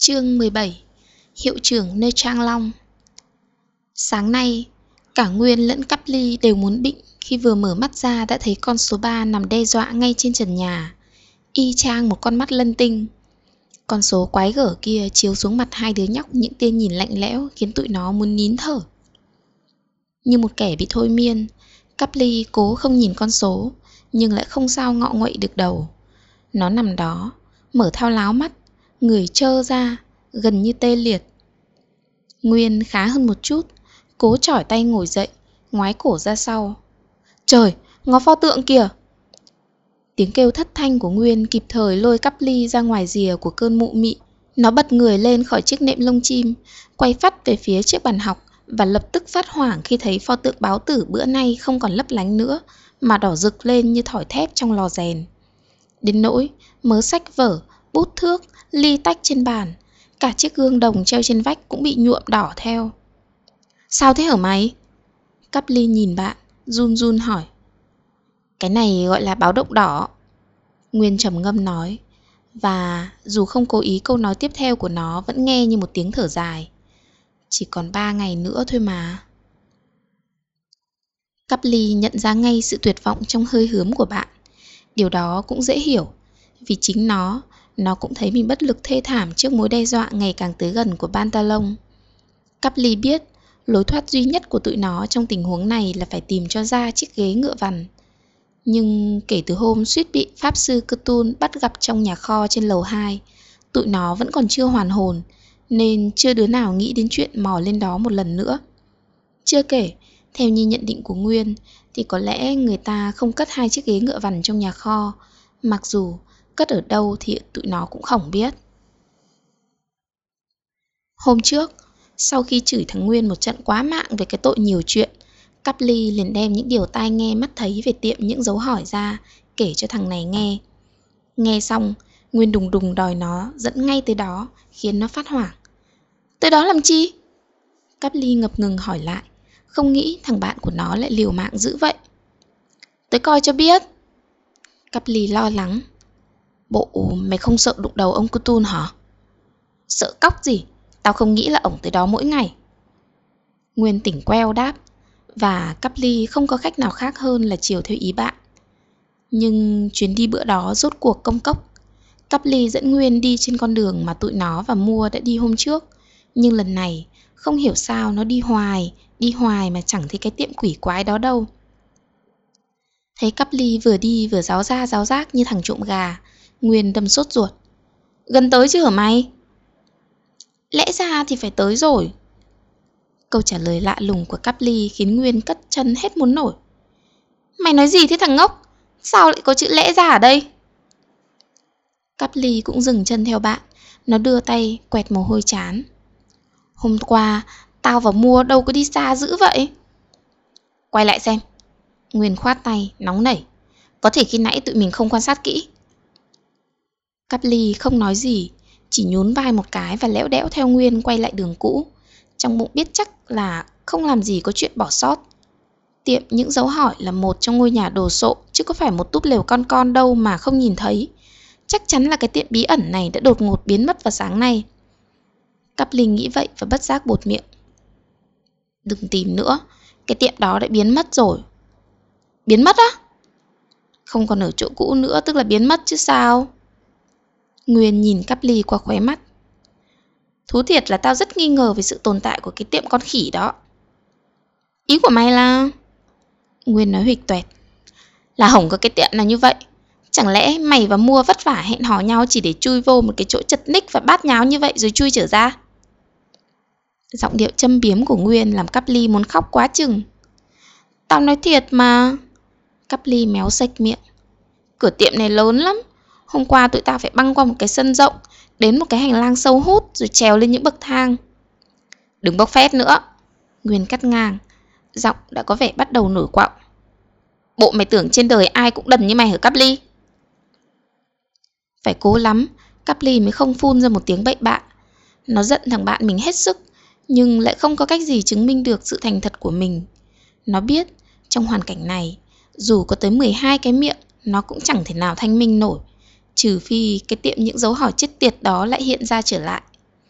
Chương 17. Hiệu trưởng nơi Trang Long. Sáng nay, cả Nguyên lẫn Cắp Ly đều muốn bệnh khi vừa mở mắt ra đã thấy con số 3 nằm đe dọa ngay trên trần nhà, y chang một con mắt lân tinh. Con số quái gở kia chiếu xuống mặt hai đứa nhóc những tia nhìn lạnh lẽo khiến tụi nó muốn nín thở. Như một kẻ bị thôi miên, Cắp Ly cố không nhìn con số, nhưng lại không sao ngọ nguậy được đầu. Nó nằm đó, mở thao láo mắt, người trơ ra, gần như tê liệt. Nguyên khá hơn một chút, cố chỏi tay ngồi dậy, ngoái cổ ra sau. Trời, ngó pho tượng kìa! Tiếng kêu thất thanh của Nguyên kịp thời lôi Cắp Ly ra ngoài rìa của cơn mụ mị. Nó bật người lên khỏi chiếc nệm lông chim, quay phắt về phía chiếc bàn học và lập tức phát hoảng khi thấy pho tượng báo tử bữa nay không còn lấp lánh nữa, mà đỏ rực lên như thỏi thép trong lò rèn. Đến nỗi mớ sách vở, bút thước, ly tách trên bàn, cả chiếc gương đồng treo trên vách cũng bị nhuộm đỏ theo. Sao thế hả mày? Cắp Ly nhìn bạn, run run hỏi. Cái này gọi là báo động đỏ, Nguyên trầm ngâm nói, và dù không cố ý câu nói tiếp theo của nó vẫn nghe như một tiếng thở dài. Chỉ còn 3 ngày nữa thôi mà. Cắp Ly nhận ra ngay sự tuyệt vọng trong hơi hớm của bạn. Điều đó cũng dễ hiểu, vì chính nó cũng thấy mình bất lực thê thảm trước mối đe dọa ngày càng tới gần của Pantalon. Cắp Ly biết lối thoát duy nhất của tụi nó trong tình huống này là phải tìm cho ra chiếc ghế ngựa vằn. Nhưng kể từ hôm suýt bị Pháp sư Cthulhu bắt gặp trong nhà kho trên lầu 2, tụi nó vẫn còn chưa hoàn hồn, nên chưa đứa nào nghĩ đến chuyện mò lên đó một lần nữa. Chưa kể, theo như nhận định của Nguyên, thì có lẽ người ta không cất 2 chiếc ghế ngựa vằn trong nhà kho, mặc dù cất ở đâu thì tụi nó cũng không biết. Hôm trước, sau khi chửi thằng Nguyên một trận quá mạng về cái tội nhiều chuyện, Cắp Ly liền đem những điều tai nghe mắt thấy về tiệm những dấu hỏi ra, kể cho thằng này nghe. Nghe xong, Nguyên đùng đùng đòi nó dẫn ngay tới đó, khiến nó phát hoảng. Tới đó làm chi? Cắp Ly ngập ngừng hỏi lại, không nghĩ thằng bạn của nó lại liều mạng dữ vậy. Tới coi cho biết. Cắp Ly lo lắng. Bộ mày không sợ đụng đầu ông Cthulhu hả? Sợ cóc gì, tao không nghĩ là ổng tới đó mỗi ngày. Nguyên tỉnh queo đáp, và Cắp Ly không có cách nào khác hơn là chiều theo ý bạn. Nhưng chuyến đi bữa đó rốt cuộc công cốc. Cắp Ly dẫn Nguyên đi trên con đường mà tụi nó và Mua đã đi hôm trước. Nhưng lần này, không hiểu sao nó đi hoài mà chẳng thấy cái tiệm quỷ quái đó đâu. Thấy Cắp Ly vừa đi vừa ráo ra ráo rác như thằng trộm gà, Nguyên đâm sốt ruột. Gần tới chứ hả mày? Lẽ ra thì phải tới rồi. Câu trả lời lạ lùng của Cắp Ly khiến Nguyên cất chân hết muốn nổi. Mày nói gì thế thằng ngốc? Sao lại có chữ lẽ ra ở đây? Cắp Ly cũng dừng chân theo bạn. Nó đưa tay quẹt mồ hôi trán. Hôm qua tao và Mua đâu có đi xa dữ vậy. Quay lại xem. Nguyên khoát tay, nóng nảy. Có thể khi nãy tụi mình không quan sát kỹ. Cắp Ly không nói gì, chỉ nhún vai một cái và lẽo đẽo theo Nguyên quay lại đường cũ, trong bụng biết chắc là không làm gì có chuyện bỏ sót. Tiệm những dấu hỏi là một trong ngôi nhà đồ sộ, chứ có phải một túp lều con đâu mà không nhìn thấy. Chắc chắn là cái tiệm bí ẩn này đã đột ngột biến mất vào sáng nay. Cắp Ly nghĩ vậy và bất giác buột miệng. Đừng tìm nữa, cái tiệm đó đã biến mất rồi. Biến mất á? Không còn ở chỗ cũ nữa, tức là biến mất chứ sao? Nguyên nhìn Cắp Ly qua khóe mắt. Thú thiệt là tao rất nghi ngờ về sự tồn tại của cái tiệm con khỉ đó. Ý của mày là... Nguyên nói huỵch toẹt. Là hổng có cái tiệm nào như vậy. Chẳng lẽ mày và Mua vất vả hẹn hò nhau chỉ để chui vô một cái chỗ chật ních và bát nháo như vậy rồi chui trở ra? Giọng điệu châm biếm của Nguyên làm Cắp Ly muốn khóc quá chừng. Tao nói thiệt mà. Cắp Ly méo sạch miệng. Cửa tiệm này lớn lắm. Hôm qua tụi tao phải băng qua một cái sân rộng, đến một cái hành lang sâu hút rồi trèo lên những bậc thang. Đừng bốc phét nữa. Nguyên cắt ngang, giọng đã có vẻ bắt đầu nổi quạo. Bộ mày tưởng trên đời ai cũng đần như mày hả Cắp Ly? Phải cố lắm, Cắp Ly mới không phun ra một tiếng bậy bạ. Nó giận thằng bạn mình hết sức, nhưng lại không có cách gì chứng minh được sự thành thật của mình. Nó biết, trong hoàn cảnh này, dù có tới 12 cái miệng, nó cũng chẳng thể nào thanh minh nổi, trừ phi cái tiệm những dấu hỏi chết tiệt đó lại hiện ra trở lại.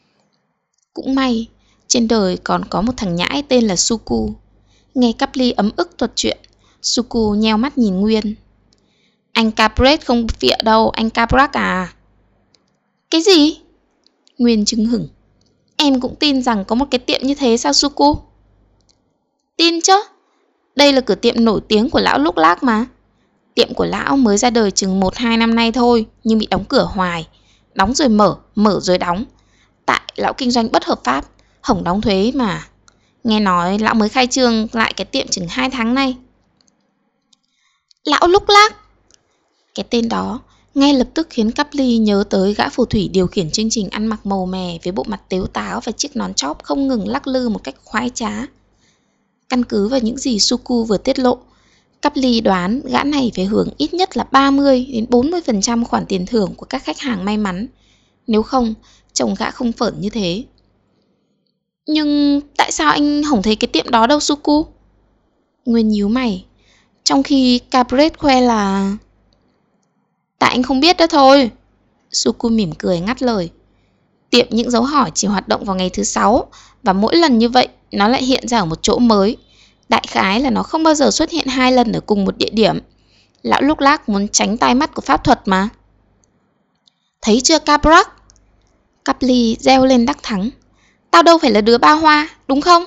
Cũng may, trên đời còn có một thằng nhãi tên là Suku. Nghe Cắp Ly ấm ức thuật chuyện, Suku nheo mắt nhìn Nguyên. Anh Capret không phịa đâu, anh Caprak à? Cái gì? Nguyên chưng hửng. Em cũng tin rằng có một cái tiệm như thế sao Suku? Tin chứ. Đây là cửa tiệm nổi tiếng của lão Lúc Lác mà. Tiệm của lão mới ra đời chừng 1-2 năm nay thôi, nhưng bị đóng cửa hoài. Đóng rồi mở, mở rồi đóng. Tại lão kinh doanh bất hợp pháp, hổng đóng thuế mà. Nghe nói lão mới khai trương lại cái tiệm chừng 2 tháng nay. Lão Lúc Lác. Cái tên đó ngay lập tức khiến Cắp Ly nhớ tới gã phù thủy điều khiển chương trình ăn mặc màu mè với bộ mặt tếu táo và chiếc nón chóp không ngừng lắc lư một cách khoái trá. Căn cứ vào những gì Suku vừa tiết lộ, Cắp Ly đoán gã này phải hưởng ít nhất là 30-40% khoản tiền thưởng của các khách hàng may mắn. Nếu không, chồng gã không phởn như thế. Nhưng tại sao anh không thấy cái tiệm đó đâu Suku? Nguyên nhíu mày. Trong khi Capret khoe là... Tại anh không biết đó thôi. Suku mỉm cười ngắt lời. Tiệm những dấu hỏi chỉ hoạt động vào ngày thứ 6, và mỗi lần như vậy nó lại hiện ra ở một chỗ mới. Đại khái là nó không bao giờ xuất hiện 2 lần ở cùng một địa điểm. Lão Lúc Lác muốn tránh tai mắt của pháp thuật mà. Thấy chưa Caprak? Cắp Ly reo lên đắc thắng. Tao đâu phải là đứa ba hoa, đúng không?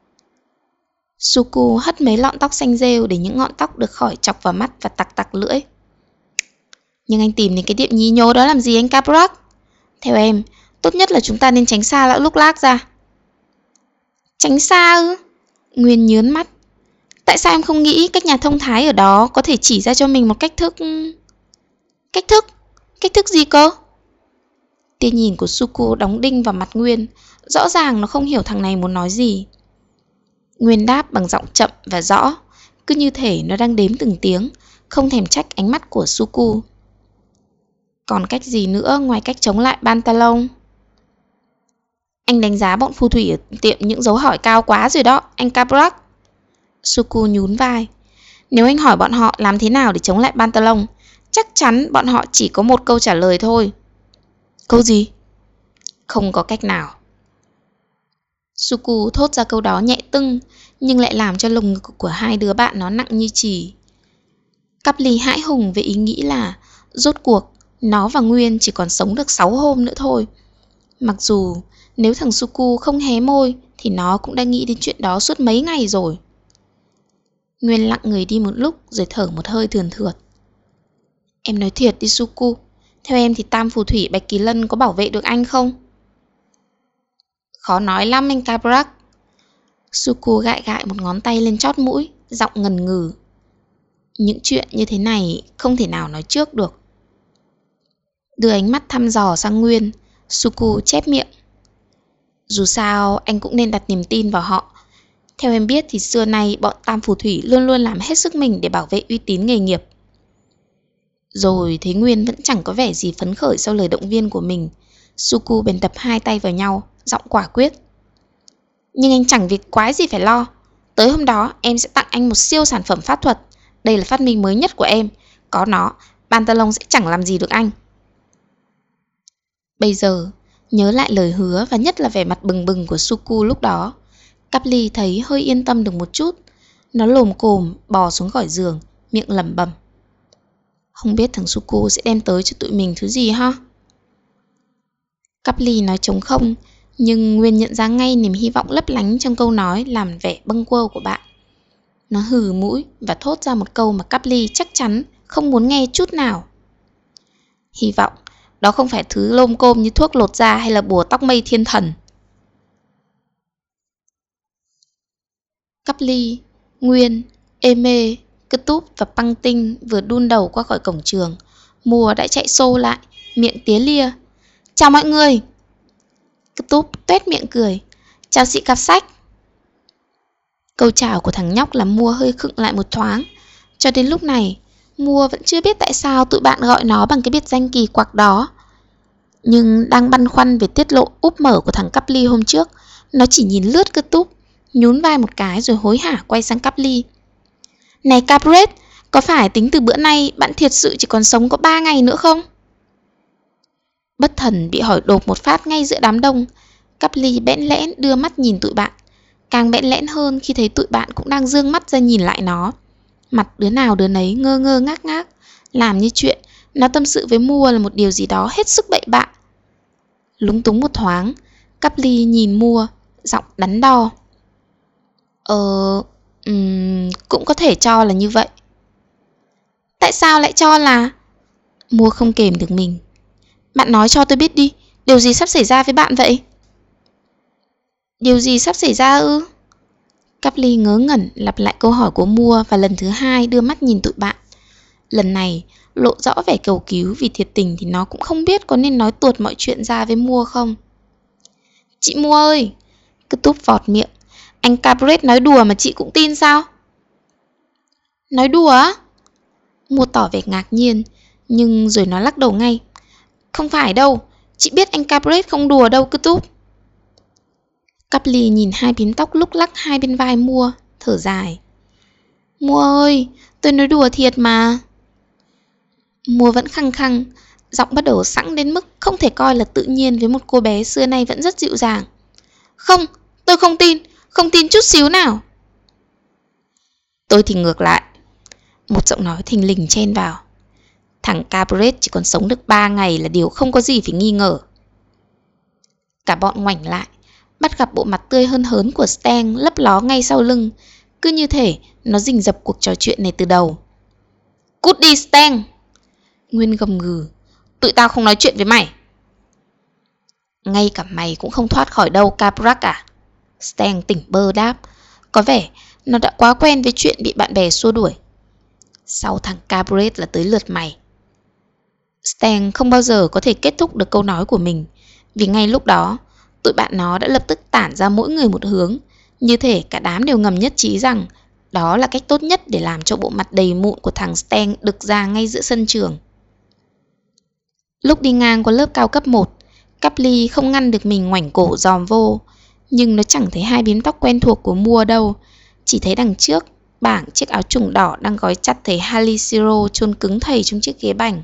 Suku hất mấy lọn tóc xanh rêu để những ngọn tóc được khỏi chọc vào mắt và tặc tặc lưỡi. Nhưng anh tìm đến cái tiệm nhí nhố đó làm gì anh Caprak? Theo em, tốt nhất là chúng ta nên tránh xa lão Lúc Lác ra. Tránh xa ư? Nguyên nhớn mắt. Tại sao em không nghĩ các nhà thông thái ở đó có thể chỉ ra cho mình một cách thức... Cách thức? Cách thức gì cơ? Tia nhìn của Suku đóng đinh vào mặt Nguyên. Rõ ràng nó không hiểu thằng này muốn nói gì. Nguyên đáp bằng giọng chậm và rõ, cứ như thể nó đang đếm từng tiếng, không thèm trách ánh mắt của Suku. Còn cách gì nữa ngoài cách chống lại Pantalon? Anh đánh giá bọn phù thủy ở tiệm những dấu hỏi cao quá rồi đó, anh Caprak. Suku nhún vai. Nếu anh hỏi bọn họ làm thế nào để chống lại Pantalon, chắc chắn bọn họ chỉ có một câu trả lời thôi. Câu gì? Không có cách nào. Suku thốt ra câu đó nhẹ tưng, nhưng lại làm cho lồng ngực của hai đứa bạn nó nặng như chì. Cắp Ly hãi hùng về ý nghĩ là rốt cuộc nó và Nguyên chỉ còn sống được 6 hôm nữa thôi. Mặc dù nếu thằng Suku không hé môi thì nó cũng đã nghĩ đến chuyện đó suốt mấy ngày rồi. Nguyên lặng người đi một lúc rồi thở một hơi thườn thượt. Em nói thiệt đi Suku, theo em thì tam phù thủy Bạch Kỳ Lân có bảo vệ được anh không? Khó nói lắm anh Caprak. Suku gãi gãi một ngón tay lên chót mũi, giọng ngần ngừ. Những chuyện như thế này không thể nào nói trước được. Đưa ánh mắt thăm dò sang Nguyên, Suku chép miệng. Dù sao anh cũng nên đặt niềm tin vào họ. Theo em biết thì xưa nay bọn tam phù thủy luôn luôn làm hết sức mình để bảo vệ uy tín nghề nghiệp. Rồi thấy Nguyên vẫn chẳng có vẻ gì phấn khởi sau lời động viên của mình, Suku bèn đập hai tay vào nhau, giọng quả quyết. Nhưng anh chẳng việc quái gì phải lo. Tới hôm đó em sẽ tặng anh một siêu sản phẩm pháp thuật. Đây là phát minh mới nhất của em. Có nó, Pantalon sẽ chẳng làm gì được anh. Bây giờ, nhớ lại lời hứa và nhất là vẻ mặt bừng bừng của Suku lúc đó, Cắp Ly thấy hơi yên tâm được một chút. Nó lồm cồm bò xuống khỏi giường, miệng lẩm bẩm. Không biết thằng Suku sẽ đem tới cho tụi mình thứ gì ha? Cắp Ly nói trống không, nhưng Nguyên nhận ra ngay niềm hy vọng lấp lánh trong câu nói làm vẻ bâng quơ của bạn. Nó hừ mũi và thốt ra một câu mà Cắp Ly chắc chắn không muốn nghe chút nào. Hy vọng đó không phải thứ lôm côm như thuốc lột da hay là bùa tóc mây thiên thần. Cắp Ly, Nguyên, Eme, Cơ Túp và Păng Tinh vừa đun đầu qua khỏi cổng trường. Mùa đã chạy xô lại, miệng tía lia. Chào mọi người. Cơ Túp tuét miệng cười. Chào chị cặp sách. Câu chào của thằng nhóc làm Mua hơi khựng lại một thoáng. Cho đến lúc này, Mua vẫn chưa biết tại sao tụi bạn gọi nó bằng cái biệt danh kỳ quặc đó. Nhưng đang băn khoăn về tiết lộ úp mở của thằng Cắp Ly hôm trước, nó chỉ nhìn lướt Cơ Túp, nhún vai một cái rồi hối hả quay sang Cắp Ly. Này Capret, có phải tính từ bữa nay bạn thiệt sự chỉ còn sống có 3 ngày nữa không? Bất thần bị hỏi đột một phát ngay giữa đám đông, Cắp ly bẽn lẽn đưa mắt nhìn tụi bạn, càng bẽn lẽn hơn khi thấy tụi bạn cũng đang dương mắt ra nhìn lại nó. Mặt đứa nào đứa nấy ngơ ngơ ngác ngác, làm như chuyện nó tâm sự với Mua là một điều gì đó hết sức bậy bạ. Lúng túng một thoáng, Cắp ly nhìn Mua, giọng đắn đo. Cũng có thể cho là như vậy. Tại sao lại cho là... Mua không kềm được mình. Bạn nói cho tôi biết đi, điều gì sắp xảy ra với bạn vậy? Điều gì sắp xảy ra ư? Cắp ly ngớ ngẩn lặp lại câu hỏi của Mua và lần thứ hai đưa mắt nhìn tụi bạn. Lần này lộ rõ vẻ cầu cứu vì thiệt tình thì nó cũng không biết có nên nói tuột mọi chuyện ra với Mua không. Chị Mua ơi! Cứ túp vọt miệng. Anh Cabret nói đùa mà chị cũng tin sao? Nói đùa á? Mua tỏ vẻ ngạc nhiên, nhưng rồi nó lắc đầu ngay. Không phải đâu, chị biết anh Cabret không đùa đâu cứ túp. Cắp ly nhìn hai bím tóc lúc lắc hai bên vai Mua, thở dài. Mua ơi, tôi nói đùa thiệt mà. Mua vẫn khăng khăng, giọng bắt đầu sẵn đến mức không thể coi là tự nhiên với một cô bé xưa nay vẫn rất dịu dàng. Không, tôi không tin chút xíu nào. Tôi thì ngược lại. Một giọng nói thình lình chen vào. Thằng Cabret chỉ còn sống được 3 ngày là điều không có gì phải nghi ngờ. Cả bọn ngoảnh lại, bắt gặp bộ mặt tươi hơn hớn của Stan lấp ló ngay sau lưng. Cứ như thể nó rình rập cuộc trò chuyện này từ đầu. Cút đi Stan! Nguyên gầm gừ. Tụi tao không nói chuyện với mày. Ngay cả mày cũng không thoát khỏi đâu Cabrak à? Stan tỉnh bơ đáp. Có vẻ nó đã quá quen với chuyện bị bạn bè xua đuổi. Sau thằng Cabret là tới lượt mày. Stan không bao giờ có thể kết thúc được câu nói của mình, vì ngay lúc đó tụi bạn nó đã lập tức tản ra mỗi người một hướng, như thể cả đám đều ngầm nhất trí rằng đó là cách tốt nhất để làm cho bộ mặt đầy mụn của thằng Stan đực ra ngay giữa sân trường. Lúc đi ngang qua lớp cao cấp 1, Cắp ly không ngăn được mình ngoảnh cổ dòm vô, nhưng nó chẳng thấy hai bím tóc quen thuộc của Mua đâu, chỉ thấy đằng trước bảng chiếc áo trùng đỏ đang gói chặt thầy Haliciro chôn cứng thầy trong chiếc ghế bành.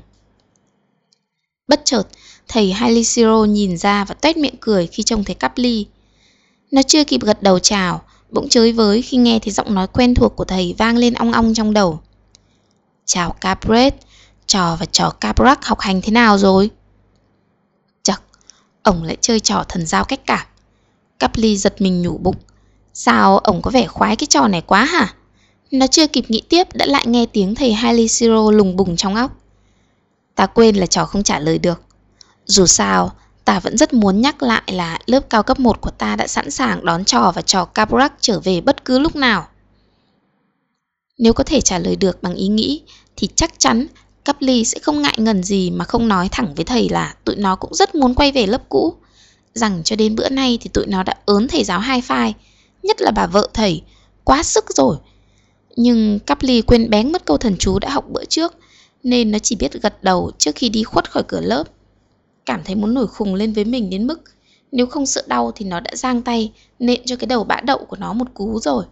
Bất chợt, thầy Haliciro nhìn ra và toét miệng cười khi trông thấy Cắp ly. Nó chưa kịp gật đầu chào, bỗng chới với khi nghe thấy giọng nói quen thuộc của thầy vang lên ong ong trong đầu. Chào Cabret, trò và trò Cabrak học hành thế nào rồi? Chật, ổng lại chơi trò thần giao cách cảm. Cắp ly giật mình nhủ bụng. Sao ổng có vẻ khoái cái trò này quá hả? Nó chưa kịp nghĩ tiếp đã lại nghe tiếng thầy Haliciro lùng bùng trong óc. Ta quên là trò không trả lời được. Dù sao, ta vẫn rất muốn nhắc lại là lớp cao cấp 1 của ta đã sẵn sàng đón trò và trò Cabrak trở về bất cứ lúc nào. Nếu có thể trả lời được bằng ý nghĩ thì chắc chắn Cắp ly sẽ không ngại ngần gì mà không nói thẳng với thầy là tụi nó cũng rất muốn quay về lớp cũ, rằng cho đến bữa nay thì tụi nó đã ớn thầy giáo hai phai, nhất là bà vợ thầy, quá sức rồi. Nhưng Cắp ly quên bén mất câu thần chú đã học bữa trước, nên nó chỉ biết gật đầu trước khi đi khuất khỏi cửa lớp. Cảm thấy muốn nổi khùng lên với mình đến mức nếu không sợ đau thì nó đã giang tay nện cho cái đầu bã đậu của nó một cú rồi.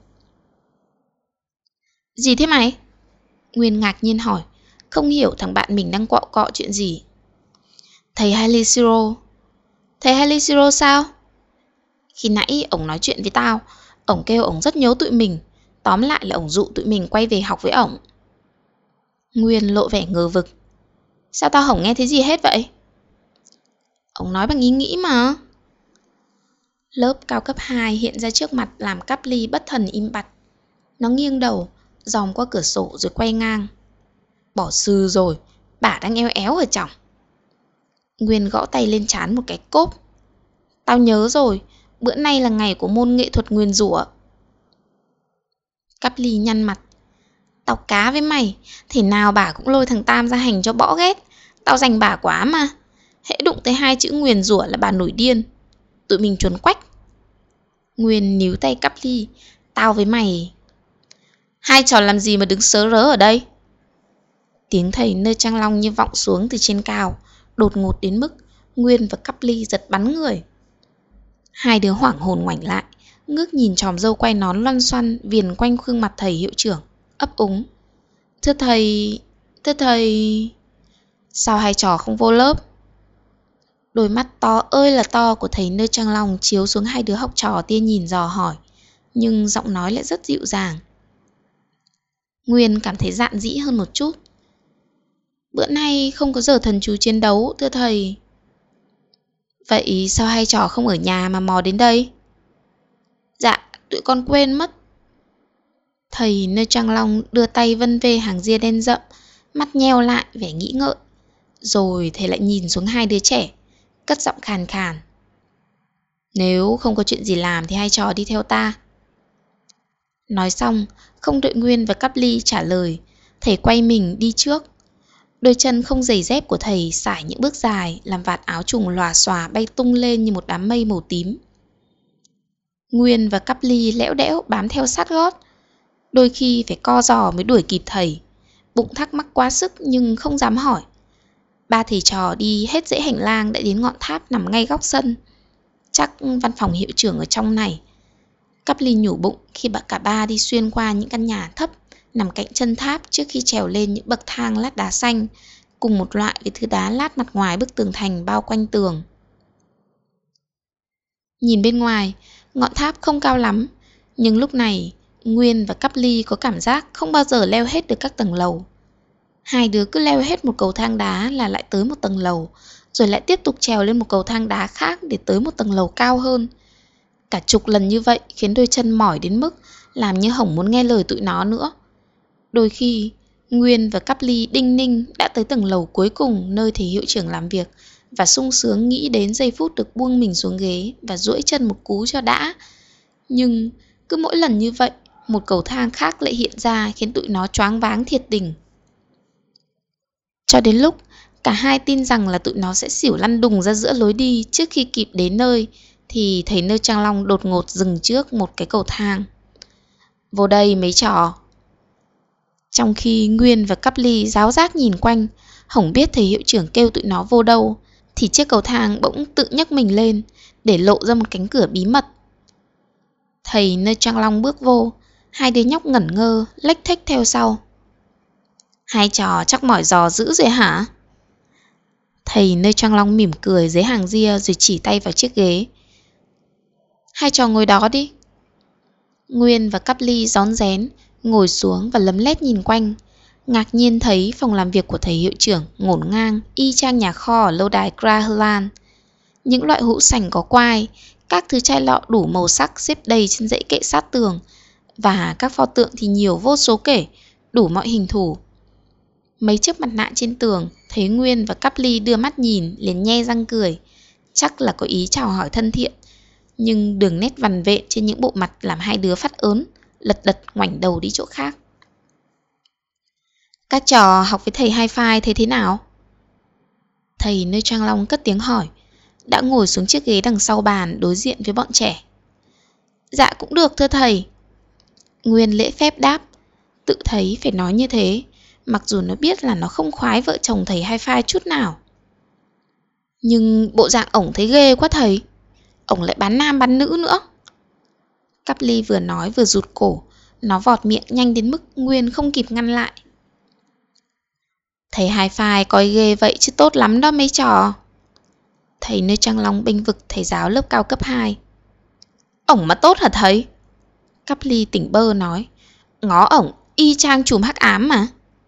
Gì thế mày? Nguyên ngạc nhiên hỏi, không hiểu thằng bạn mình đang quọ cọ chuyện gì. Thầy Haliciro. Thầy Haliciro sao? Khi nãy ổng nói chuyện với tao, ổng kêu ổng rất nhớ tụi mình. Tóm lại là ổng dụ tụi mình quay về học với ổng. Nguyên lộ vẻ ngờ vực. Sao tao không nghe thấy gì hết vậy? Ổng nói bằng ý nghĩ mà. Lớp cao cấp 2 hiện ra trước mặt làm Cắp ly bất thần im bặt. Nó nghiêng đầu, dòm qua cửa sổ rồi quay ngang. Bỏ sư rồi, bả đang eo éo ở chỏng. Nguyên gõ tay lên trán một cái cốp. Tao nhớ rồi, bữa nay là ngày của môn nghệ thuật nguyền rủa. Cắp ly nhăn mặt. Tao cá với mày, thế nào bả cũng lôi thằng Tam ra hành cho bõ ghét. Tao giành bả quá mà. Hễ đụng tới hai chữ nguyền rủa là bà nổi điên. Tụi mình chuồn quách. Nguyên níu tay Cắp ly. Tao với mày. Hai trò làm gì mà đứng sớ rớ ở đây? Tiếng thầy nơi Trang Long như vọng xuống từ trên cao, đột ngột đến mức Nguyên và Cắp ly giật bắn người. Hai đứa hoảng hồn ngoảnh lại, ngước nhìn chòm râu quay nón loăn xoăn viền quanh gương mặt thầy hiệu trưởng, ấp úng. Thưa thầy... Sao hai trò không vô lớp? Đôi mắt to ơi là to của thầy Nơ Trang Long chiếu xuống hai đứa học trò tia nhìn dò hỏi, nhưng giọng nói lại rất dịu dàng. Nguyên cảm thấy dạn dĩ hơn một chút. Bữa nay không có giờ thần chú chiến đấu, thưa thầy. Vậy sao hai trò không ở nhà mà mò đến đây? Dạ, tụi con quên mất. Thầy Nơ Trang Long đưa tay vân về hàng ria đen rậm, mắt nheo lại vẻ nghĩ ngợi. Rồi thầy lại nhìn xuống hai đứa trẻ, cất giọng khàn khàn. Nếu không có chuyện gì làm thì hai trò đi theo ta. Nói xong, không đợi Nguyên và Cắp Ly trả lời, thầy quay mình đi trước. Đôi chân không giày dép của thầy sải những bước dài, làm vạt áo trùng lòa xòa bay tung lên như một đám mây màu tím. Nguyên và Cắp Ly lẽo đẽo bám theo sát gót, đôi khi phải co giò mới đuổi kịp thầy. Bụng thắc mắc quá sức nhưng không dám hỏi. Ba thầy trò đi hết dãy hành lang đã đến ngọn tháp nằm ngay góc sân. Chắc văn phòng hiệu trưởng ở trong này. Cắp Ly nhủ bụng khi cả ba đi xuyên qua những căn nhà thấp nằm cạnh chân tháp trước khi trèo lên những bậc thang lát đá xanh, cùng một loại với thứ đá lát mặt ngoài bức tường thành bao quanh tường. Nhìn bên ngoài, ngọn tháp không cao lắm, nhưng lúc này Nguyên và Cắp Ly có cảm giác không bao giờ leo hết được các tầng lầu. Hai đứa cứ leo hết một cầu thang đá là lại tới một tầng lầu, rồi lại tiếp tục trèo lên một cầu thang đá khác để tới một tầng lầu cao hơn. Cả chục lần như vậy khiến đôi chân mỏi đến mức làm như hổng muốn nghe lời tụi nó nữa. Đôi khi, Nguyên và Cắp Ly đinh ninh đã tới tầng lầu cuối cùng nơi thầy hiệu trưởng làm việc và sung sướng nghĩ đến giây phút được buông mình xuống ghế và duỗi chân một cú cho đã. Nhưng cứ mỗi lần như vậy, một cầu thang khác lại hiện ra khiến tụi nó choáng váng thiệt tình. Cho đến lúc cả hai tin rằng là tụi nó sẽ xỉu lăn đùng ra giữa lối đi trước khi kịp đến nơi, thì thầy Nơ Trang Long đột ngột dừng trước một cái cầu thang. Vô đây mấy trò. Trong khi Nguyên và Cắp Ly ráo rác nhìn quanh, hổng biết thầy hiệu trưởng kêu tụi nó vô đâu, thì chiếc cầu thang bỗng tự nhấc mình lên, để lộ ra một cánh cửa bí mật. Thầy Nơ Trang Long bước vô, hai đứa nhóc ngẩn ngơ, lếch thếch theo sau. Hai trò chắc mỏi giò dữ rồi hả? Thầy Nơ Trang Long mỉm cười dưới hàng ria rồi chỉ tay vào chiếc ghế. Hai trò ngồi đó đi. Nguyên và Cắp Ly rón rén ngồi xuống và lấm lét nhìn quanh, ngạc nhiên thấy phòng làm việc của thầy hiệu trưởng ngổn ngang y chang nhà kho ở lâu đài Grahlan. Những loại hũ sành có quai, các thứ chai lọ đủ màu sắc xếp đầy trên dãy kệ sát tường, và các pho tượng thì nhiều vô số kể, đủ mọi hình thù. Mấy chiếc mặt nạ trên tường thấy Nguyên và Cắp Ly đưa mắt nhìn liền nhe răng cười, chắc là có ý chào hỏi thân thiện. Nhưng đường nét vằn vện trên những bộ mặt làm hai đứa phát ớn, lật đật ngoảnh đầu đi chỗ khác. Các trò học với thầy Hi-Fi thấy thế nào? Thầy Nơ Trang Long cất tiếng hỏi, đã ngồi xuống chiếc ghế đằng sau bàn đối diện với bọn trẻ. Dạ cũng được thưa thầy. Nguyên lễ phép đáp, tự thấy phải nói như thế, mặc dù nó biết là nó không khoái vợ chồng thầy Hi-Fi chút nào. Nhưng bộ dạng ổng thấy ghê quá thầy. Ổng lại bán nam bán nữ nữa. Cắp Ly vừa nói vừa rụt cổ, nó vọt miệng nhanh đến mức Nguyên không kịp ngăn lại. Thầy Hi-Fi coi ghê vậy chứ tốt lắm đó mấy trò. Thầy Nơ Trang Long bênh vực thầy giáo lớp cao cấp 2. Ổng mà tốt hả thầy? Cắp Ly tỉnh bơ nói, ngó ổng y chang chùm hắc ám mà.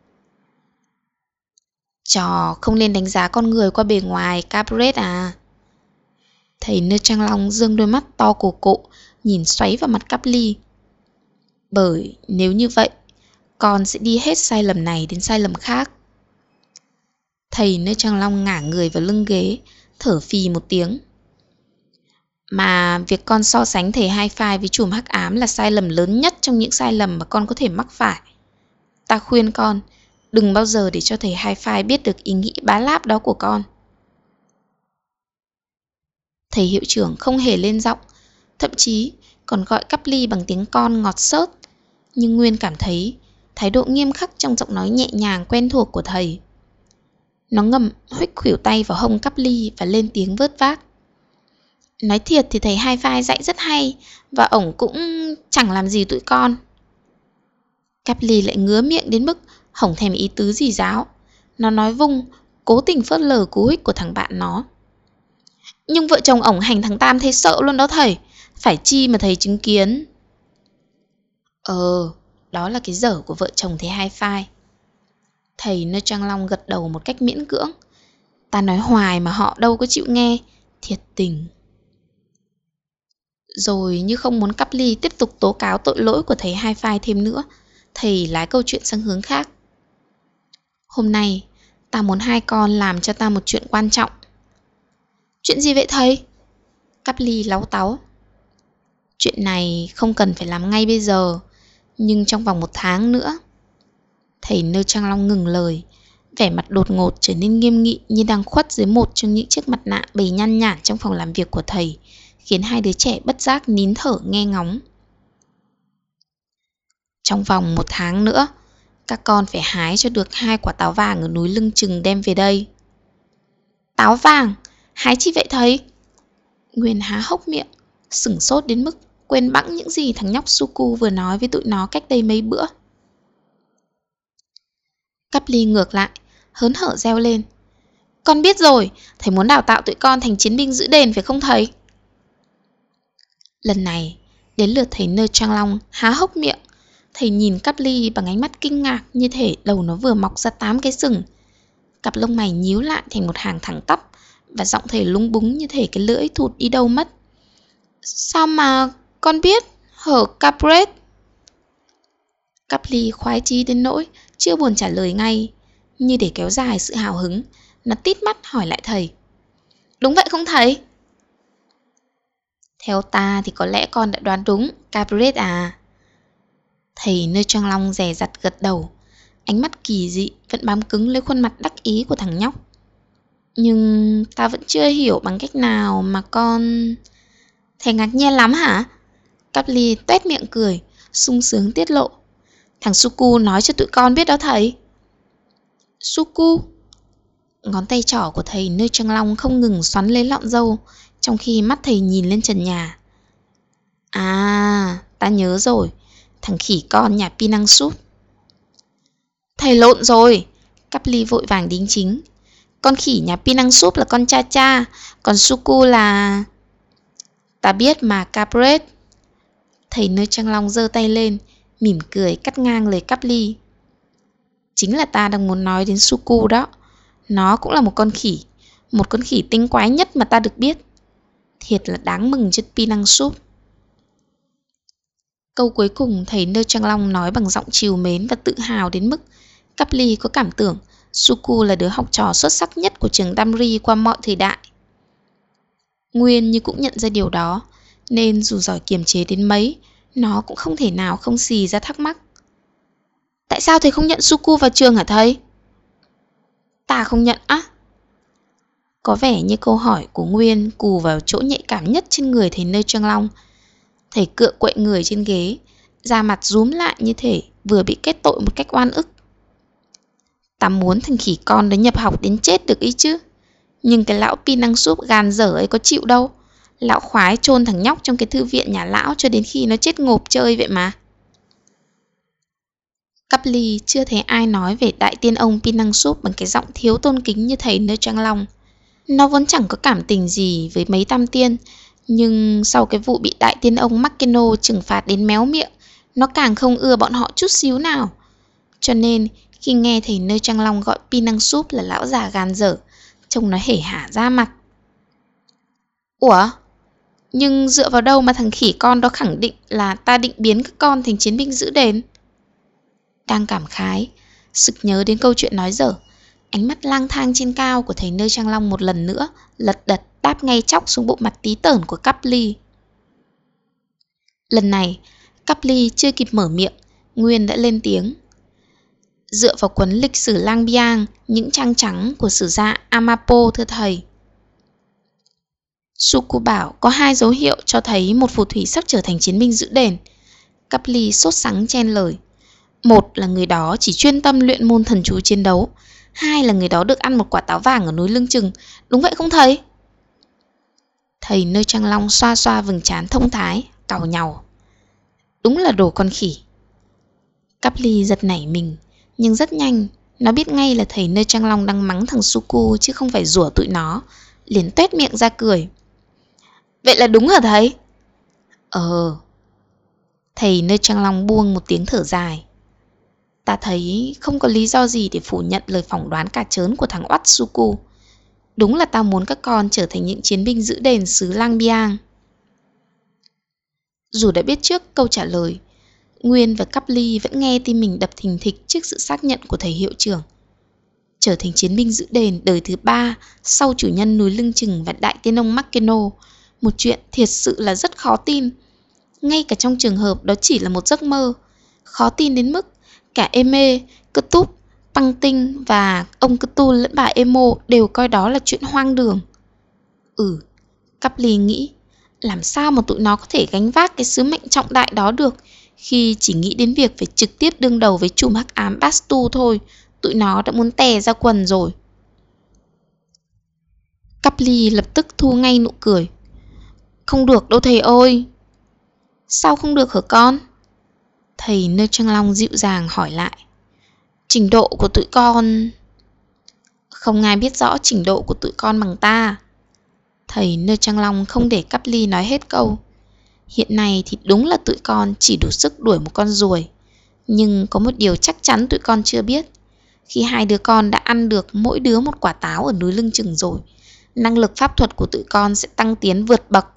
Trò không nên đánh giá con người qua bề ngoài, Capret à. Thầy Nơ Trang Long giương đôi mắt to cổ cộ, nhìn xoáy vào mặt Cắp Ly. Bởi nếu như vậy, con sẽ đi hết sai lầm này đến sai lầm khác. Thầy Nơ Trang Long ngả người vào lưng ghế, thở phì một tiếng. Mà việc con so sánh thầy Hi-Fi với chùm hắc ám là sai lầm lớn nhất trong những sai lầm mà con có thể mắc phải. Ta khuyên con, đừng bao giờ để cho thầy Hi-Fi biết được ý nghĩ bá láp đó của con. Thầy hiệu trưởng không hề lên giọng, thậm chí còn gọi Cắp Ly bằng tiếng con ngọt xớt. Nhưng Nguyên cảm thấy thái độ nghiêm khắc trong giọng nói nhẹ nhàng quen thuộc của thầy. Nó ngầm huých khuỷu tay vào hông Cắp Ly và lên tiếng vớt vát. Nói thiệt thì thầy Hi-Fi dạy rất hay, và ổng cũng chẳng làm gì tụi con. Cắp Ly lại ngứa miệng đến mức hổng thèm ý tứ gì giáo. Nó nói vung, cố tình phớt lờ cú hích của thằng bạn nó. Nhưng vợ chồng ổng hành thằng Tam thấy sợ luôn đó thầy. Phải chi mà thầy chứng kiến. Đó là cái dở của vợ chồng thầy Hai Phai. Thầy Nơ Trang Long gật đầu một cách miễn cưỡng. Ta nói hoài mà họ đâu có chịu nghe. Thiệt tình. Rồi như không muốn cắp ly tiếp tục tố cáo tội lỗi của thầy Hai Phai thêm nữa, thầy lái câu chuyện sang hướng khác. Hôm nay, ta muốn hai con làm cho ta một chuyện quan trọng. Chuyện gì vậy thầy? Cắp ly láu táu. Chuyện này không cần phải làm ngay bây giờ, nhưng trong vòng 1 tháng nữa. Thầy Nơ Trang Long ngừng lời, vẻ mặt đột ngột trở nên nghiêm nghị như đang khuất dưới một trong những chiếc mặt nạ bầy nhăn nhản trong phòng làm việc của thầy, khiến hai đứa trẻ bất giác nín thở nghe ngóng. Trong vòng 1 tháng nữa, các con phải hái cho được 2 quả táo vàng ở núi Lưng Chừng đem về đây. Táo vàng? Hái chi vậy thầy? Nguyên há hốc miệng, sửng sốt đến mức quên bẵng những gì thằng nhóc Suku vừa nói với tụi nó cách đây mấy bữa. Cắp ly ngược lại, hớn hở reo lên. Con biết rồi, thầy muốn đào tạo tụi con thành chiến binh giữ đền phải không thầy? Lần này, đến lượt thầy Nơ Trang Long há hốc miệng. Thầy nhìn cắp ly bằng ánh mắt kinh ngạc như thể đầu nó vừa mọc ra 8 cái sừng. Cặp lông mày nhíu lại thành một hàng thẳng tắp, và giọng thầy lúng búng như thể cái lưỡi thụt đi đâu mất. Sao mà con biết hở Capret? Cắp ly khoái chí đến nỗi chưa buồn trả lời ngay. Như để kéo dài sự hào hứng, nó tít mắt hỏi lại thầy. Đúng vậy không thầy? Theo ta thì có lẽ con đã đoán đúng, Capret à. Thầy Nơ Trang Long dè dặt gật đầu. Ánh mắt kỳ dị vẫn bám cứng lấy khuôn mặt đắc ý của thằng nhóc. Nhưng ta vẫn chưa hiểu bằng cách nào mà con... Thầy ngạc nhiên lắm hả? Cắp ly tuét miệng cười, sung sướng tiết lộ. Thằng Suku nói cho tụi con biết đó thầy. Suku? Ngón tay trỏ của thầy Nơ Trang Long không ngừng xoắn lấy lọn râu, trong khi mắt thầy nhìn lên trần nhà. À, ta nhớ rồi. Thằng khỉ con nhà Pinang Sup. Thầy lộn rồi. Cắp ly vội vàng đính chính. Con khỉ nhà Pinang Sup là con Cha Cha, còn Suku là... Ta biết mà Capret. Thầy Nơ Trang Long giơ tay lên, mỉm cười cắt ngang lời cắp ly. Chính là ta đang muốn nói đến Suku đó. Nó cũng là một con khỉ tinh quái nhất mà ta được biết. Thiệt là đáng mừng cho Pinang Sup. Câu cuối cùng thầy Nơ Trang Long nói bằng giọng trìu mến và tự hào đến mức cắp ly có cảm tưởng Suku là đứa học trò xuất sắc nhất của trường Damri qua mọi thời đại. Nguyên như cũng nhận ra điều đó, nên dù giỏi kiềm chế đến mấy, nó cũng không thể nào không xì ra thắc mắc. Tại sao thầy không nhận Suku vào trường hả thầy? Ta không nhận á? Có vẻ như câu hỏi của Nguyên cù vào chỗ nhạy cảm nhất trên người thầy Nơ Trang Long. Thầy cựa quậy người trên ghế, da mặt rúm lại như thể vừa bị kết tội một cách oan ức. Ta muốn thằng khỉ con đó nhập học đến chết được ý chứ. Nhưng cái lão Pinang Sup gàn dở ấy có chịu đâu. Lão khoái chôn thằng nhóc trong cái thư viện nhà lão cho đến khi nó chết ngộp chơi vậy mà. Cắp ly chưa thấy ai nói về đại tiên ông Pinang Sup bằng cái giọng thiếu tôn kính như thầy Nơ Trang Long. Nó vốn chẳng có cảm tình gì với mấy tam tiên, nhưng sau cái vụ bị đại tiên ông Makeno trừng phạt đến méo miệng, nó càng không ưa bọn họ chút xíu nào. Cho nên khi nghe thầy Nơ Trang Long gọi Pinang Sup là lão già gàn dở, trông nó hể hả ra mặt. Ủa? Nhưng dựa vào đâu mà thằng khỉ con đó khẳng định là ta định biến các con thành chiến binh giữ đền? Đang cảm khái, sực nhớ đến câu chuyện nói dở, ánh mắt lang thang trên cao của thầy Nơ Trang Long một lần nữa lật đật đáp ngay chóc xuống bộ mặt tí tởn của cắp ly. Lần này, cắp ly chưa kịp mở miệng, Nguyên đã lên tiếng. Dựa vào cuốn lịch sử Lang Biang, những trang trắng của sử gia Amapo thưa thầy. Suku bảo có 2 dấu hiệu cho thấy một phù thủy sắp trở thành chiến binh giữ đền. Cắp ly sốt sắng chen lời. 1 là người đó chỉ chuyên tâm luyện môn thần chú chiến đấu. 2 là người đó được ăn một quả táo vàng ở núi Lưng Chừng. Đúng vậy không thầy? Thầy Nơ Trang Long xoa xoa vầng trán thông thái, càu nhàu. Đúng là đồ con khỉ. Cắp ly giật nảy mình, nhưng rất nhanh nó biết ngay là thầy Nơ Trang Long đang mắng thằng Suku chứ không phải rủa tụi nó. liền tuét miệng ra cười. Vậy là đúng hả thầy? Thầy Nơi Trang Long buông một tiếng thở dài. Ta thấy không có lý do gì để phủ nhận lời phỏng đoán cả trớn của thằng Otsuku. Đúng là tao muốn các con trở thành những chiến binh giữ đền xứ Lang Biang. Dù đã biết trước câu trả lời, Nguyên và Cắp Ly vẫn nghe tim mình đập thình thịch trước sự xác nhận của thầy hiệu trưởng. Trở thành chiến binh giữ đền đời thứ 3 sau chủ nhân núi lưng chừng và đại tiên ông Makeno, một chuyện thiệt sự là rất khó tin. Ngay cả trong trường hợp đó chỉ là một giấc mơ, khó tin đến mức cả Eme, Cơ Túp, Tăng Tinh và ông Cơ Tu lẫn bà Emo đều coi đó là chuyện hoang đường. Cắp Ly nghĩ, làm sao mà tụi nó có thể gánh vác cái sứ mệnh trọng đại đó được, khi chỉ nghĩ đến việc phải trực tiếp đương đầu với trùm hắc ám Bastu thôi, tụi nó đã muốn tè ra quần rồi. Cắp Ly lập tức thu ngay nụ cười. Không được đâu thầy ơi. Sao không được hả con? Thầy Nơi Trang Long dịu dàng hỏi lại. Trình độ của tụi con... Không ai biết rõ trình độ của tụi con bằng ta. Thầy Nơi Trang Long không để Cắp Ly nói hết câu. Hiện nay thì đúng là tụi con chỉ đủ sức đuổi một con ruồi. Nhưng có một điều chắc chắn tụi con chưa biết. Khi hai đứa con đã ăn được mỗi đứa một quả táo ở núi lưng chừng rồi, năng lực pháp thuật của tụi con sẽ tăng tiến vượt bậc.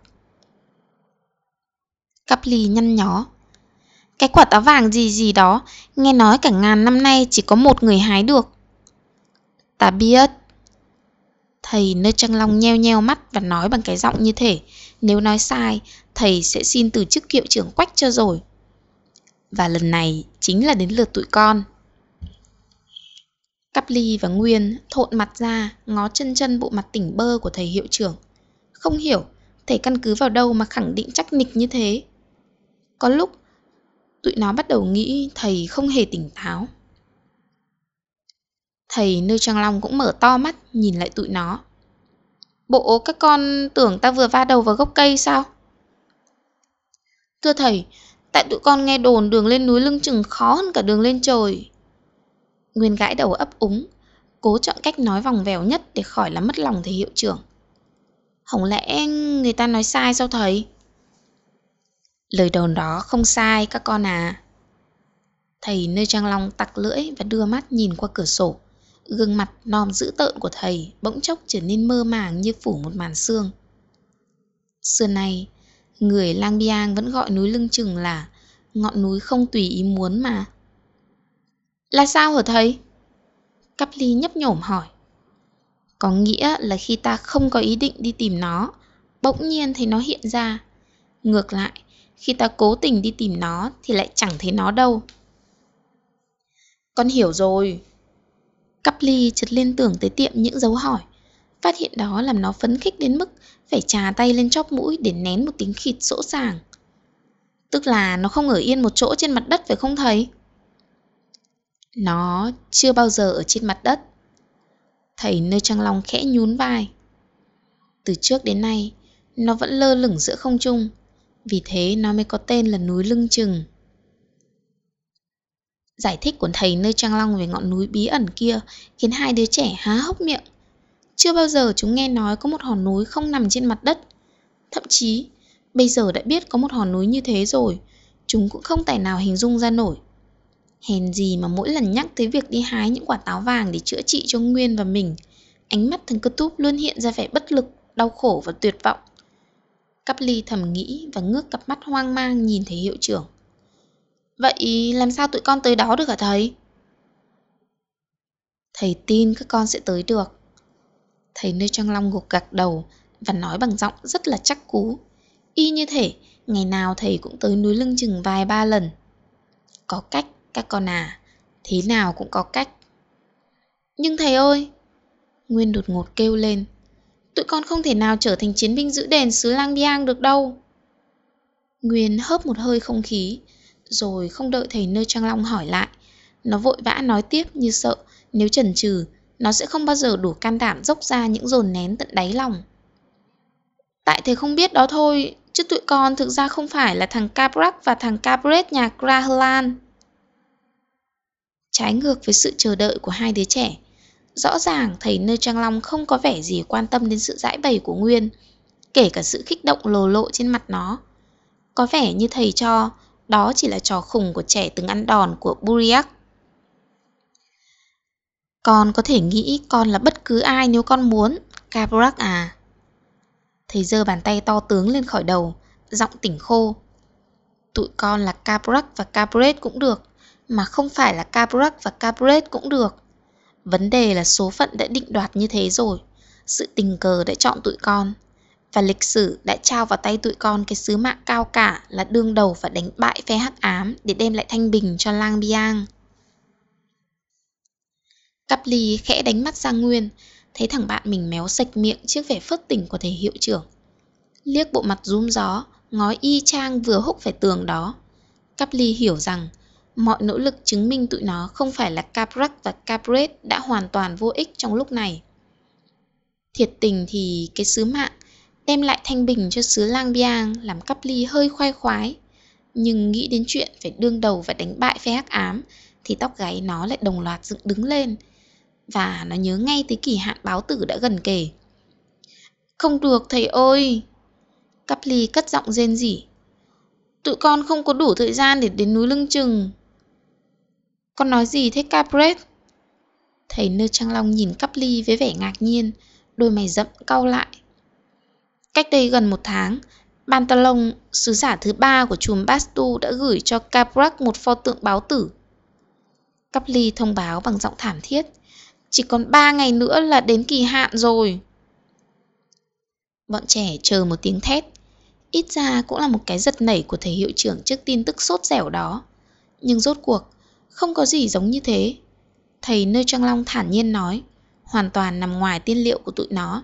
Cắp Ly nhăn nhó. Cái quả táo vàng gì đó, nghe nói cả ngàn năm nay chỉ có một người hái được. Ta biết. Thầy Nơi Trang Long nheo nheo mắt và nói bằng cái giọng như thể nếu nói sai, thầy sẽ xin từ chức hiệu trưởng Quách cho rồi. Và lần này chính là đến lượt tụi con. Cắp Ly và Nguyên thộn mặt ra, ngó chân bộ mặt tỉnh bơ của thầy hiệu trưởng. Không hiểu thầy căn cứ vào đâu mà khẳng định chắc nịch như thế. Có lúc tụi nó bắt đầu nghĩ thầy không hề tỉnh táo. Thầy Nơi Trang Long cũng mở to mắt nhìn lại tụi nó. Bộ các con tưởng ta vừa va đầu vào gốc cây sao? Thưa thầy, tại tụi con nghe đồn đường lên núi lưng chừng khó hơn cả đường lên trời. Nguyên gãi đầu ấp úng, cố chọn cách nói vòng vèo nhất để khỏi làm mất lòng thầy hiệu trưởng. Không lẽ người ta nói sai sao thầy? Lời đồn đó không sai các con à. Thầy Nơi Trang Long tặc lưỡi và đưa mắt nhìn qua cửa sổ. Gương mặt non dữ tợn của thầy bỗng chốc trở nên mơ màng như phủ một màn sương. Xưa nay, người Lang Biang vẫn gọi núi lưng chừng là ngọn núi không tùy ý muốn mà. Là sao hả thầy? Cắp Ly nhấp nhổm hỏi. Có nghĩa là khi ta không có ý định đi tìm nó, bỗng nhiên thấy nó hiện ra. Ngược lại, khi ta cố tình đi tìm nó thì lại chẳng thấy nó đâu. Con hiểu rồi. Cắp Ly chợt liên tưởng tới tiệm những dấu hỏi. Phát hiện đó làm nó phấn khích đến mức phải chà tay lên chóp mũi để nén một tiếng khịt sỗ sàng. Tức là nó không ở yên một chỗ trên mặt đất phải không thầy? Nó chưa bao giờ ở trên mặt đất. Thầy Nơi Trang Long khẽ nhún vai. Từ trước đến nay, nó vẫn lơ lửng giữa không trung. Vì thế nó mới có tên là núi lưng chừng. Giải thích của thầy Nơi Trang Long về ngọn núi bí ẩn kia khiến hai đứa trẻ há hốc miệng. Chưa bao giờ chúng nghe nói có một hòn núi không nằm trên mặt đất. Thậm chí, bây giờ đã biết có một hòn núi như thế rồi, chúng cũng không tài nào hình dung ra nổi. Hèn gì mà mỗi lần nhắc tới việc đi hái những quả táo vàng để chữa trị cho Nguyên và mình, ánh mắt thằng Cơ Túp luôn hiện ra vẻ bất lực, đau khổ và tuyệt vọng. Cắp Ly thầm nghĩ và ngước cặp mắt hoang mang nhìn thầy hiệu trưởng. Vậy làm sao tụi con tới đó được hả thầy? Thầy tin các con sẽ tới được. Thầy Nơi Trang Long gục gặc đầu và nói bằng giọng rất là chắc cú. Y như thể ngày nào thầy cũng tới núi lưng chừng vài ba lần. Có cách các con à, thế nào cũng có cách. Nhưng thầy ơi, Nguyên đột ngột kêu lên, tụi con không thể nào trở thành chiến binh giữ đền xứ Lang Biang được đâu. Nguyên hớp một hơi không khí, rồi không đợi thầy Nơi Trang Long hỏi lại, nó vội vã nói tiếp như sợ nếu chần chừ nó sẽ không bao giờ đủ can đảm dốc ra những dồn nén tận đáy lòng. Tại thầy không biết đó thôi, chứ tụi con thực ra không phải là thằng Caprak và thằng Capret nhà Krahlan. Trái ngược với sự chờ đợi của hai đứa trẻ, Rõ ràng thầy Nơ Trang Long không có vẻ gì quan tâm đến sự giãi bày của Nguyên, kể cả sự kích động lồ lộ trên mặt nó. Có vẻ như thầy cho đó chỉ là trò khùng của trẻ từng ăn đòn của Buriak. Con có thể nghĩ con là bất cứ ai nếu con muốn, Cabrak à. Thầy giơ bàn tay to tướng lên khỏi đầu, giọng tỉnh khô. Tụi con là Cabrak và Cabret cũng được, mà không phải là Cabrak và Cabret cũng được. Vấn đề là số phận đã định đoạt như thế rồi. Sự tình cờ đã chọn tụi con, và lịch sử đã trao vào tay tụi con cái sứ mạng cao cả là đương đầu và đánh bại phe hắc ám để đem lại thanh bình cho Lang Biang. Cắp ly khẽ đánh mắt sang Nguyên, thấy thằng bạn mình méo sạch miệng trước vẻ phớt tỉnh của thầy hiệu trưởng. Liếc bộ mặt rúm gió, ngói y chang vừa húc phải tường đó. Cắp ly hiểu rằng mọi nỗ lực chứng minh tụi nó không phải là Cabrak và Cabret đã hoàn toàn vô ích trong lúc này. Thiệt tình thì cái sứ mạng đem lại thanh bình cho xứ Lang Biang làm Cắp ly hơi khoái khoái. Nhưng nghĩ đến chuyện phải đương đầu và đánh bại phe hắc ám thì tóc gáy nó lại đồng loạt dựng đứng lên. Và nó nhớ ngay tới kỳ hạn báo tử đã gần kề. Không được thầy ơi! Cắp ly cất giọng rên rỉ. Tụi con không có đủ thời gian để đến núi Lưng Chừng. Con nói gì thế Cabret? Thầy Nơ Trang Long nhìn Cắp ly với vẻ ngạc nhiên, đôi mày rậm cau lại. Cách đây gần 1 tháng, Pantalon, sứ giả thứ 3 của chùm Bastu đã gửi cho Cabrak một pho tượng báo tử. Cắp ly thông báo bằng giọng thảm thiết. Chỉ còn 3 ngày nữa là đến kỳ hạn rồi. Bọn trẻ chờ một tiếng thét. Ít ra cũng là một cái giật nảy của thầy hiệu trưởng trước tin tức sốt dẻo đó. Nhưng rốt cuộc, không có gì giống như thế. Thầy Nơ Trang Long thản nhiên nói, hoàn toàn nằm ngoài tiên liệu của tụi nó.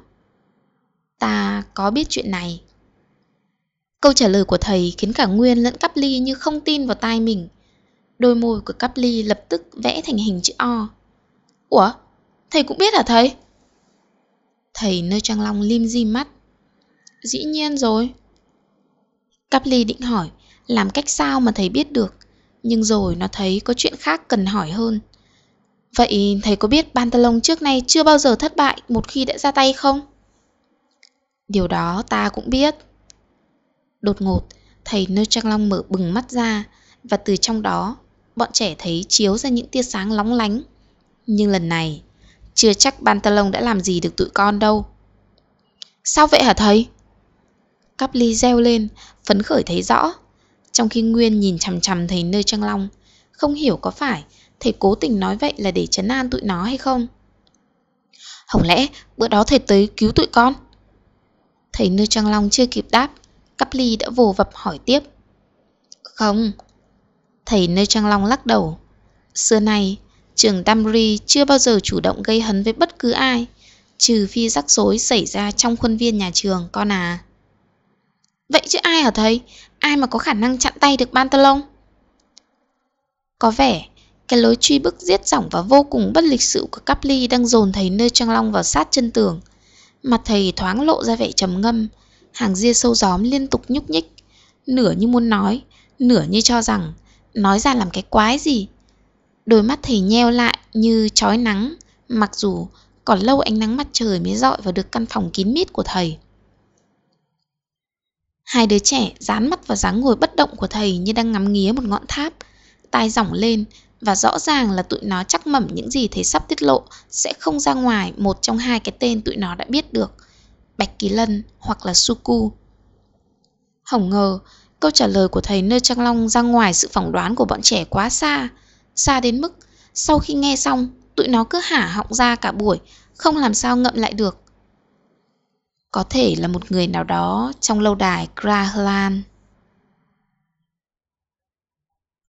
Ta có biết chuyện này. Câu trả lời của thầy khiến cả Nguyên lẫn Cắp ly như không tin vào tai mình. Đôi môi của Cắp ly lập tức vẽ thành hình chữ O. Ủa? Thầy cũng biết hả thầy? Thầy Nơ Trang Long lim dim mắt. Dĩ nhiên rồi. Cắp ly định hỏi làm cách sao mà thầy biết được, nhưng rồi nó thấy có chuyện khác cần hỏi hơn. Vậy thầy có biết Pantalon trước nay chưa bao giờ thất bại một khi đã ra tay không? Điều đó ta cũng biết. Đột ngột, thầy Nơ Trang Long mở bừng mắt ra, và từ trong đó, bọn trẻ thấy chiếu ra những tia sáng lóng lánh. Nhưng lần này, chưa chắc Pantalon đã làm gì được tụi con đâu. Sao vậy hả thầy? Cắp ly reo lên, phấn khởi thấy rõ. Trong khi Nguyên nhìn chằm chằm thầy Nơ Trang Long, không hiểu có phải thầy cố tình nói vậy là để trấn an tụi nó hay không. Không lẽ bữa đó thầy tới cứu tụi con? Thầy Nơ Trang Long chưa kịp đáp, Cắp ly đã vồ vập hỏi tiếp. Không. Thầy Nơ Trang Long lắc đầu. Xưa nay, trường Damri chưa bao giờ chủ động gây hấn với bất cứ ai, trừ phi rắc rối xảy ra trong khuôn viên nhà trường, con à. Vậy chứ ai hả thầy? Ai mà có khả năng chặn tay được Pantalon? Có vẻ cái lối truy bức giết giỏng và vô cùng bất lịch sự của Cắp ly đang dồn thầy Nơ Trang Long vào sát chân tường. Mặt thầy thoáng lộ ra vẻ trầm ngâm, hàng ria sâu gióm liên tục nhúc nhích, nửa như muốn nói, nửa như cho rằng nói ra làm cái quái gì. Đôi mắt thầy nheo lại như chói nắng, mặc dù còn lâu ánh nắng mặt trời mới dọi vào được căn phòng kín mít của thầy. Hai đứa trẻ dán mắt vào dáng ngồi bất động của thầy như đang ngắm nghía một ngọn tháp, tai dỏng lên, và rõ ràng là tụi nó chắc mẩm những gì thầy sắp tiết lộ sẽ không ra ngoài một trong hai cái tên tụi nó đã biết được, Bạch Kỳ Lân hoặc là Suku. Không ngờ, câu trả lời của thầy Nơ Trang Long ra ngoài sự phỏng đoán của bọn trẻ quá xa, xa đến mức sau khi nghe xong, tụi nó cứ hả họng ra cả buổi, không làm sao ngậm lại được. Có thể là một người nào đó trong lâu đài Grahlan.